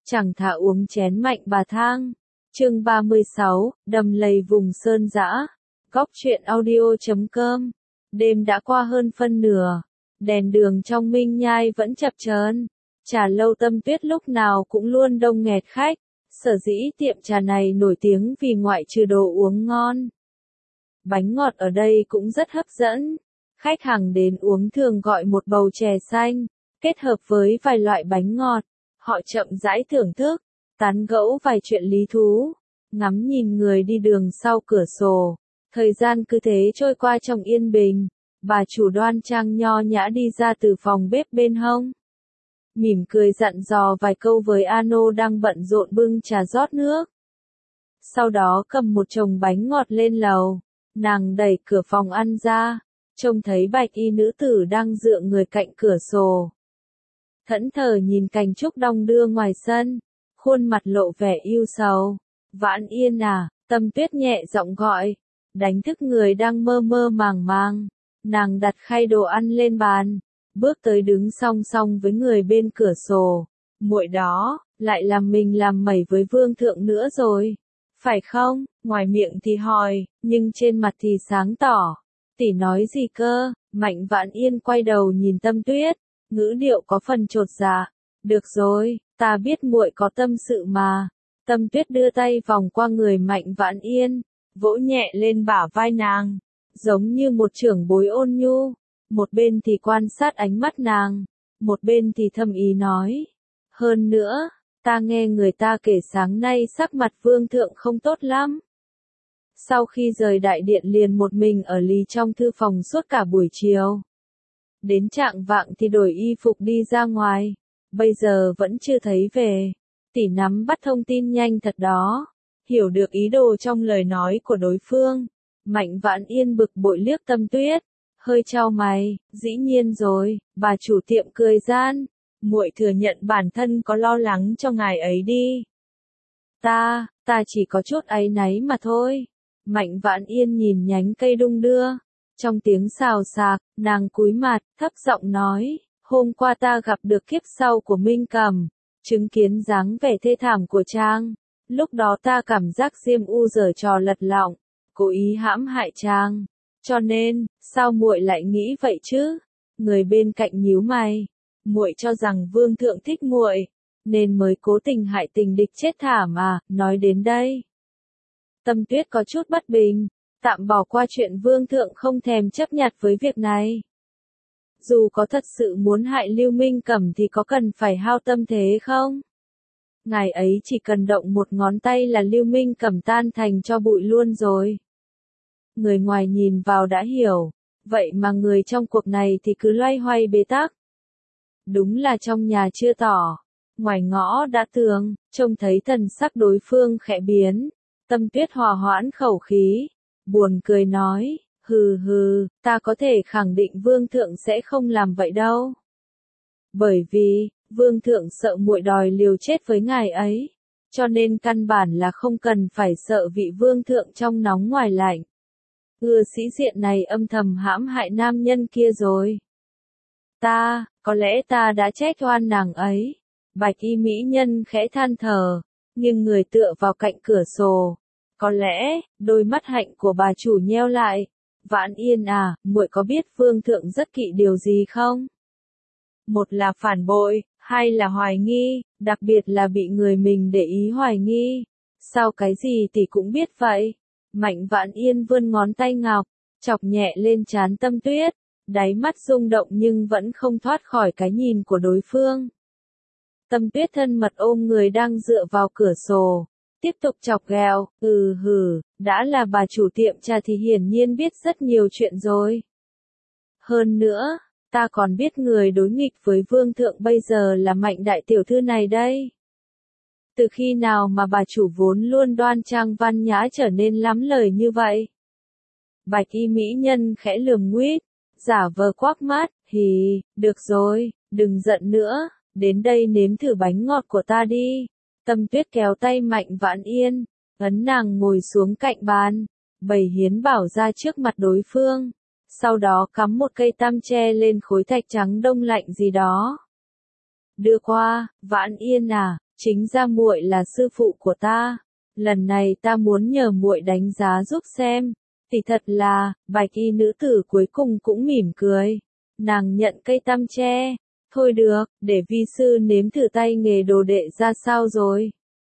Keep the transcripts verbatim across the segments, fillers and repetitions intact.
chẳng thà uống chén mạnh bà thang. Chương ba mươi sáu, đầm lầy vùng sơn dã. Góc truyện audio chấm com. Đêm đã qua hơn phân nửa, đèn đường trong Minh Nhai vẫn chập chờn. Trà lâu Tâm Tuyết lúc nào cũng luôn đông nghẹt khách. Sở dĩ tiệm trà này nổi tiếng vì ngoại trừ đồ uống ngon, bánh ngọt ở đây cũng rất hấp dẫn. Khách hàng đến uống thường gọi một bầu chè xanh, kết hợp với vài loại bánh ngọt. Họ chậm rãi thưởng thức, tán gẫu vài chuyện lý thú, ngắm nhìn người đi đường sau cửa sổ. Thời gian cứ thế trôi qua trong yên bình. Bà chủ đoan trang nho nhã đi ra từ phòng bếp bên hông, mỉm cười dặn dò vài câu với Ano đang bận rộn bưng trà rót nước. Sau đó cầm một chồng bánh ngọt lên lầu. Nàng đẩy cửa phòng ăn ra, trông thấy bạch y nữ tử đang dựa người cạnh cửa sổ, thẫn thờ nhìn cảnh trúc đong đưa ngoài sân, khuôn mặt lộ vẻ ưu sầu. Vãn Yên à, Tâm Tuyết nhẹ giọng gọi, đánh thức người đang mơ mơ màng màng. Nàng đặt khay đồ ăn lên bàn, bước tới đứng song song với người bên cửa sổ. Muội đó, lại làm mình làm mẩy với vương thượng nữa rồi, phải không? Ngoài miệng thì hỏi, nhưng trên mặt thì sáng tỏ. Tỷ nói gì cơ? Mạnh Vãn Yên quay đầu nhìn Tâm Tuyết, ngữ điệu có phần chột dạ. Được rồi, ta biết muội có tâm sự mà. Tâm Tuyết đưa tay vòng qua người Mạnh Vãn Yên, vỗ nhẹ lên bả vai nàng, giống như một trưởng bối ôn nhu. Một bên thì quan sát ánh mắt nàng, một bên thì thâm ý nói. Hơn nữa, ta nghe người ta kể sáng nay sắc mặt vương thượng không tốt lắm. Sau khi rời đại điện liền một mình ở lì trong thư phòng suốt cả buổi chiều. Đến trạng vạng thì đổi y phục đi ra ngoài, bây giờ vẫn chưa thấy về. Tỷ nắm bắt thông tin nhanh thật đó, hiểu được ý đồ trong lời nói của đối phương. Mạnh Vãn Yên bực bội liếc Tâm Tuyết, hơi chau mày, dĩ nhiên rồi. Bà chủ tiệm cười gian, muội thừa nhận bản thân có lo lắng cho ngài ấy đi. Ta, ta chỉ có chút áy náy mà thôi. Mạnh Vãn Yên nhìn nhánh cây đung đưa, trong tiếng xào xạc, nàng cúi mặt, thấp giọng nói, hôm qua ta gặp được kiếp sau của Minh Cầm, chứng kiến dáng vẻ thê thảm của Trang. Lúc đó ta cảm giác Diêm U giở trò lật lọng, cố ý hãm hại Trang. Cho nên, sao muội lại nghĩ vậy chứ? Người bên cạnh nhíu mày, muội cho rằng vương thượng thích muội, nên mới cố tình hại tình địch chết thảm à? Nói đến đây, Tâm Tuyết có chút bất bình, tạm bỏ qua chuyện vương thượng không thèm chấp nhặt với việc này. Dù có thật sự muốn hại Lưu Minh Cẩm thì có cần phải hao tâm thế không? Ngài ấy chỉ cần động một ngón tay là Lưu Minh Cẩm tan thành cho bụi luôn rồi. Người ngoài nhìn vào đã hiểu, vậy mà người trong cuộc này thì cứ loay hoay bế tắc. Đúng là trong nhà chưa tỏ, ngoài ngõ đã tường. Trông thấy thần sắc đối phương khẽ biến, Tâm Tuyết hòa hoãn khẩu khí, buồn cười nói, hừ hừ, ta có thể khẳng định vương thượng sẽ không làm vậy đâu. Bởi vì, vương thượng sợ muội đòi liều chết với ngài ấy, cho nên căn bản là không cần phải sợ vị vương thượng trong nóng ngoài lạnh. Ưa sĩ diện này âm thầm hãm hại nam nhân kia rồi. Ta, có lẽ ta đã trách oan nàng ấy. Bạch y mỹ nhân khẽ than thở, nhưng người tựa vào cạnh cửa sổ. Có lẽ, đôi mắt hạnh của bà chủ nheo lại. Vãn Yên à, muội có biết vương thượng rất kỵ điều gì không? Một là phản bội, hai là hoài nghi, đặc biệt là bị người mình để ý hoài nghi. Sao cái gì thì cũng biết vậy? Mạnh Vãn Yên vươn ngón tay ngọc, chọc nhẹ lên trán Tâm Tuyết, đáy mắt rung động nhưng vẫn không thoát khỏi cái nhìn của đối phương. Tâm Tuyết thân mật ôm người đang dựa vào cửa sổ, tiếp tục chọc ghẹo, ừ hừ, đã là bà chủ tiệm trà thì hiển nhiên biết rất nhiều chuyện rồi. Hơn nữa, ta còn biết người đối nghịch với vương thượng bây giờ là Mạnh đại tiểu thư này đây. Từ khi nào mà bà chủ vốn luôn đoan trang văn nhã trở nên lắm lời như vậy? Bạch y mỹ nhân khẽ lườm nguýt, giả vờ quắc mắt, hì, được rồi, đừng giận nữa, đến đây nếm thử bánh ngọt của ta đi. Tâm Tuyết kéo tay Mạnh Vãn Yên, ấn nàng ngồi xuống cạnh bàn, bày hiến bảo ra trước mặt đối phương. Sau đó cắm một cây tam tre lên khối thạch trắng đông lạnh gì đó. Đưa qua, Vãn Yên à, chính ra muội là sư phụ của ta. Lần này ta muốn nhờ muội đánh giá giúp xem. Thì thật là, bạch y nữ tử cuối cùng cũng mỉm cười. Nàng nhận cây tăm tre. Thôi được, để vi sư nếm thử tay nghề đồ đệ ra sao rồi.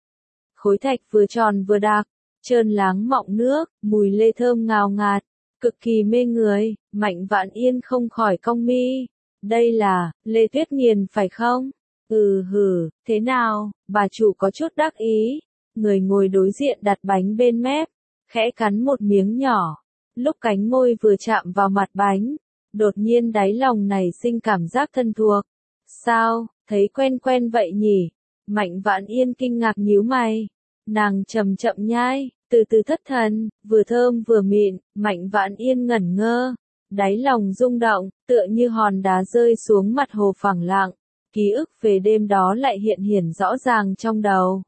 Khối thạch vừa tròn vừa đặc, trơn láng mọng nước, mùi lê thơm ngào ngạt, cực kỳ mê người. Mạnh Vạn Yên không khỏi cong mi. Đây là, Lê Tuyết Nghiền phải không? Ừ hử, thế nào, bà chủ có chút đắc ý. Người ngồi đối diện đặt bánh bên mép, khẽ cắn một miếng nhỏ. Lúc cánh môi vừa chạm vào mặt bánh, đột nhiên đáy lòng này sinh cảm giác thân thuộc. Sao, thấy quen quen vậy nhỉ? Mạnh Vạn Yên kinh ngạc nhíu mày. Nàng chậm chậm nhai, từ từ thất thần, vừa thơm vừa mịn. Mạnh Vạn Yên ngẩn ngơ, đáy lòng rung động, tựa như hòn đá rơi xuống mặt hồ phẳng lặng. Ký ức về đêm đó lại hiện hiển rõ ràng trong đầu.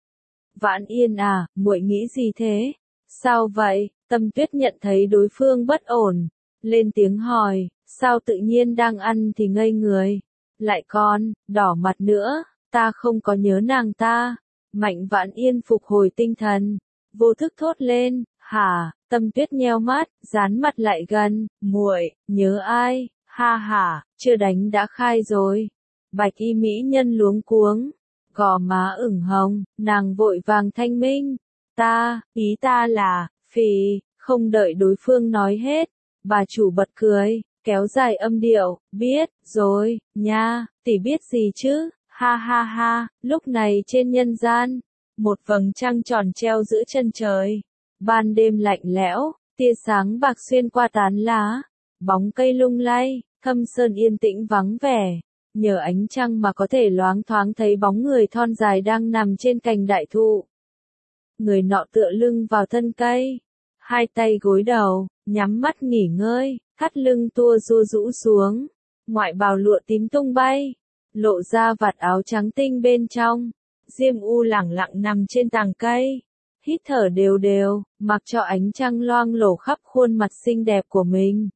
Vạn Yên à, muội nghĩ gì thế? Sao vậy? Tâm Tuyết nhận thấy đối phương bất ổn, lên tiếng hỏi, sao tự nhiên đang ăn thì ngây người, lại còn, đỏ mặt nữa, ta không có nhớ nàng ta. Mạnh Vạn Yên phục hồi tinh thần, vô thức thốt lên, hả? Tâm Tuyết nheo mắt, dán mặt lại gần, muội, nhớ ai? Ha ha, chưa đánh đã khai rồi. Bạch y mỹ nhân luống cuống, gò má ửng hồng, nàng vội vàng thanh minh. Ta, ý ta là, phì, không đợi đối phương nói hết, bà chủ bật cười, kéo dài âm điệu, biết, rồi, nha, tỷ biết gì chứ, ha ha ha, lúc này trên nhân gian, một vầng trăng tròn treo giữa chân trời, ban đêm lạnh lẽo, tia sáng bạc xuyên qua tán lá, bóng cây lung lay, thâm sơn yên tĩnh vắng vẻ. Nhờ ánh trăng mà có thể loáng thoáng thấy bóng người thon dài đang nằm trên cành đại thụ. Người nọ tựa lưng vào thân cây, hai tay gối đầu, nhắm mắt nghỉ ngơi, thắt lưng tua rua rũ xuống, ngoại bào lụa tím tung bay, lộ ra vạt áo trắng tinh bên trong. Diêm U lẳng lặng nằm trên tàng cây, hít thở đều đều, mặc cho ánh trăng loang lổ khắp khuôn mặt xinh đẹp của mình.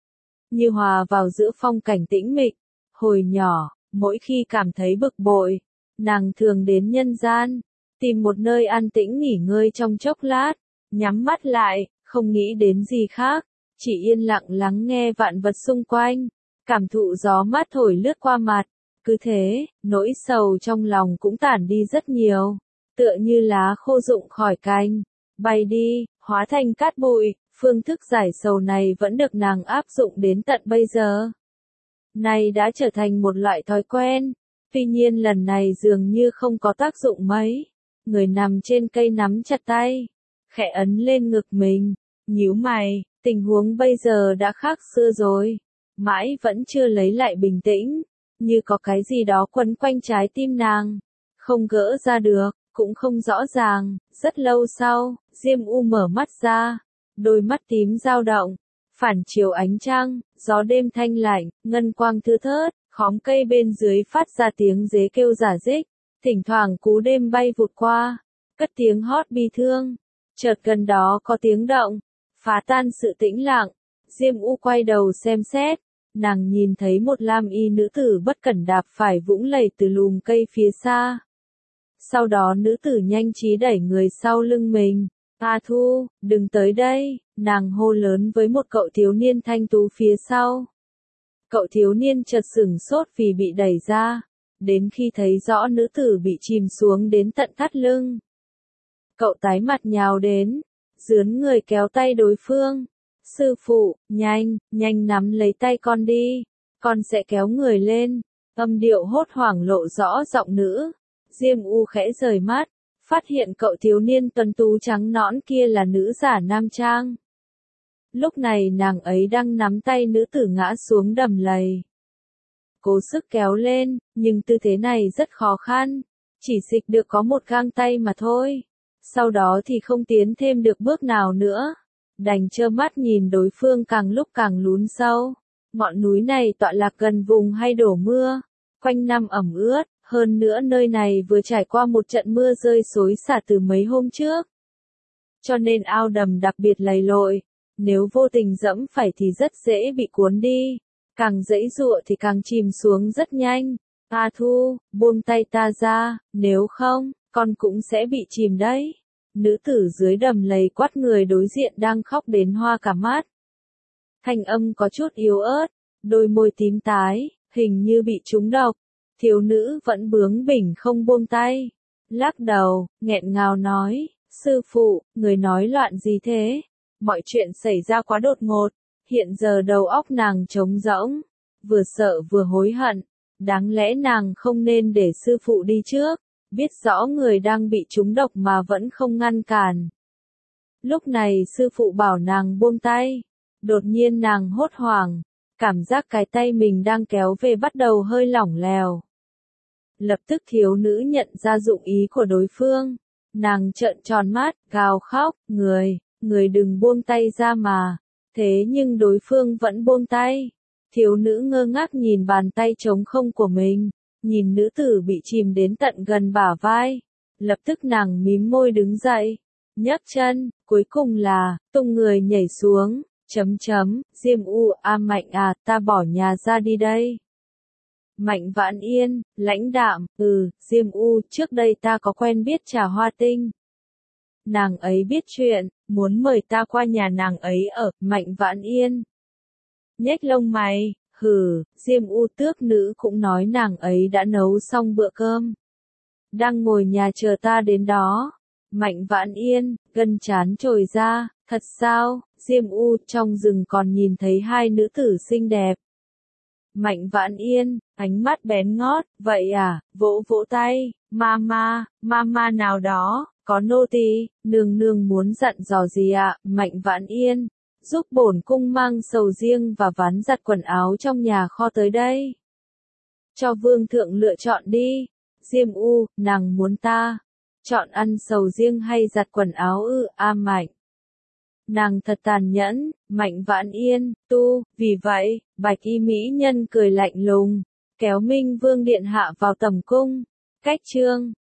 Như hòa vào giữa phong cảnh tĩnh mịch. Hồi nhỏ, mỗi khi cảm thấy bực bội, nàng thường đến nhân gian, tìm một nơi an tĩnh nghỉ ngơi trong chốc lát, nhắm mắt lại, không nghĩ đến gì khác, chỉ yên lặng lắng nghe vạn vật xung quanh, cảm thụ gió mát thổi lướt qua mặt. Cứ thế, nỗi sầu trong lòng cũng tản đi rất nhiều, tựa như lá khô rụng khỏi cành, bay đi, hóa thành cát bụi. Phương thức giải sầu này vẫn được nàng áp dụng đến tận bây giờ. Này đã trở thành một loại thói quen, tuy nhiên lần này dường như không có tác dụng mấy. Người nằm trên cây nắm chặt tay, khẽ ấn lên ngực mình, nhíu mày, tình huống bây giờ đã khác xưa rồi, mãi vẫn chưa lấy lại bình tĩnh, như có cái gì đó quấn quanh trái tim nàng, không gỡ ra được, cũng không rõ ràng. Rất lâu sau, Diêm U mở mắt ra, đôi mắt tím dao động. Phản chiếu ánh trăng, gió đêm thanh lạnh, ngân quang thưa thớt, khóm cây bên dưới phát ra tiếng dế kêu rả rích, thỉnh thoảng cú đêm bay vụt qua, cất tiếng hót bi thương. Chợt gần đó có tiếng động, phá tan sự tĩnh lặng. Diêm U quay đầu xem xét, nàng nhìn thấy một lam y nữ tử bất cẩn đạp phải vũng lầy từ lùm cây phía xa. Sau đó nữ tử nhanh trí đẩy người sau lưng mình. A Thu, đừng tới đây, nàng hô lớn với một cậu thiếu niên thanh tú phía sau. Cậu thiếu niên chợt sửng sốt vì bị đẩy ra, đến khi thấy rõ nữ tử bị chìm xuống đến tận thắt lưng. Cậu tái mặt nhào đến, dướn người kéo tay đối phương. Sư phụ, nhanh, nhanh nắm lấy tay con đi, con sẽ kéo người lên. Âm điệu hốt hoảng lộ rõ giọng nữ. Diêm U khẽ rời mắt, phát hiện cậu thiếu niên tuấn tú trắng nõn kia là nữ giả nam trang. Lúc này nàng ấy đang nắm tay nữ tử ngã xuống đầm lầy. Cố sức kéo lên, nhưng tư thế này rất khó khăn, chỉ xịch được có một gang tay mà thôi. Sau đó thì không tiến thêm được bước nào nữa, đành trơ mắt nhìn đối phương càng lúc càng lún sâu. Ngọn núi này tọa lạc gần vùng hay đổ mưa, quanh năm ẩm ướt. Hơn nữa nơi này vừa trải qua một trận mưa rơi xối xả từ mấy hôm trước. Cho nên ao đầm đặc biệt lầy lội, nếu vô tình dẫm phải thì rất dễ bị cuốn đi, càng dãy dụa thì càng chìm xuống rất nhanh. A Thu, buông tay ta ra, nếu không, con cũng sẽ bị chìm đấy. Nữ tử dưới đầm lầy quát người đối diện đang khóc đến hoa cả mắt. Thanh âm có chút yếu ớt, đôi môi tím tái, hình như bị trúng độc. Thiếu nữ vẫn bướng bỉnh không buông tay. Lắc đầu, nghẹn ngào nói, sư phụ, người nói loạn gì thế? Mọi chuyện xảy ra quá đột ngột, hiện giờ đầu óc nàng trống rỗng, vừa sợ vừa hối hận. Đáng lẽ nàng không nên để sư phụ đi trước, biết rõ người đang bị trúng độc mà vẫn không ngăn cản. Lúc này sư phụ bảo nàng buông tay, đột nhiên nàng hốt hoảng, cảm giác cái tay mình đang kéo về bắt đầu hơi lỏng lẻo. Lập tức thiếu nữ nhận ra dụng ý của đối phương, nàng trợn tròn mắt, gào khóc, người, người đừng buông tay ra mà. Thế nhưng đối phương vẫn buông tay. Thiếu nữ ngơ ngác nhìn bàn tay trống không của mình, nhìn nữ tử bị chìm đến tận gần bả vai. Lập tức nàng mím môi đứng dậy, nhấc chân, cuối cùng là, tung người nhảy xuống, chấm chấm, Diêm U, a Mạnh à, ta bỏ nhà ra đi đây. Mạnh Vãn Yên, lãnh đạm, ừ, Diêm U, trước đây ta có quen biết Trà Hoa Tinh. Nàng ấy biết chuyện, muốn mời ta qua nhà nàng ấy ở, Mạnh Vãn Yên. Nhếch lông mày, hừ, Diêm U tước nữ cũng nói nàng ấy đã nấu xong bữa cơm. Đang ngồi nhà chờ ta đến đó. Mạnh Vãn Yên, gân trán trồi ra, thật sao, Diêm U trong rừng còn nhìn thấy hai nữ tử xinh đẹp. Mạnh Vãn Yên, ánh mắt bén ngót, vậy à, vỗ vỗ tay, mama, mama nào đó, có nô tỳ, nương nương muốn dặn dò gì ạ, à? Mạnh Vãn Yên, giúp bổn cung mang sầu riêng và ván giặt quần áo trong nhà kho tới đây. Cho vương thượng lựa chọn đi. Diêm U, nàng muốn ta chọn ăn sầu riêng hay giặt quần áo ư, a Mạnh. Nàng thật tàn nhẫn, Mạnh Vãn Yên, tu, vì vậy, bạch y mỹ nhân cười lạnh lùng, kéo Minh Vương điện hạ vào tầm cung. Cách chương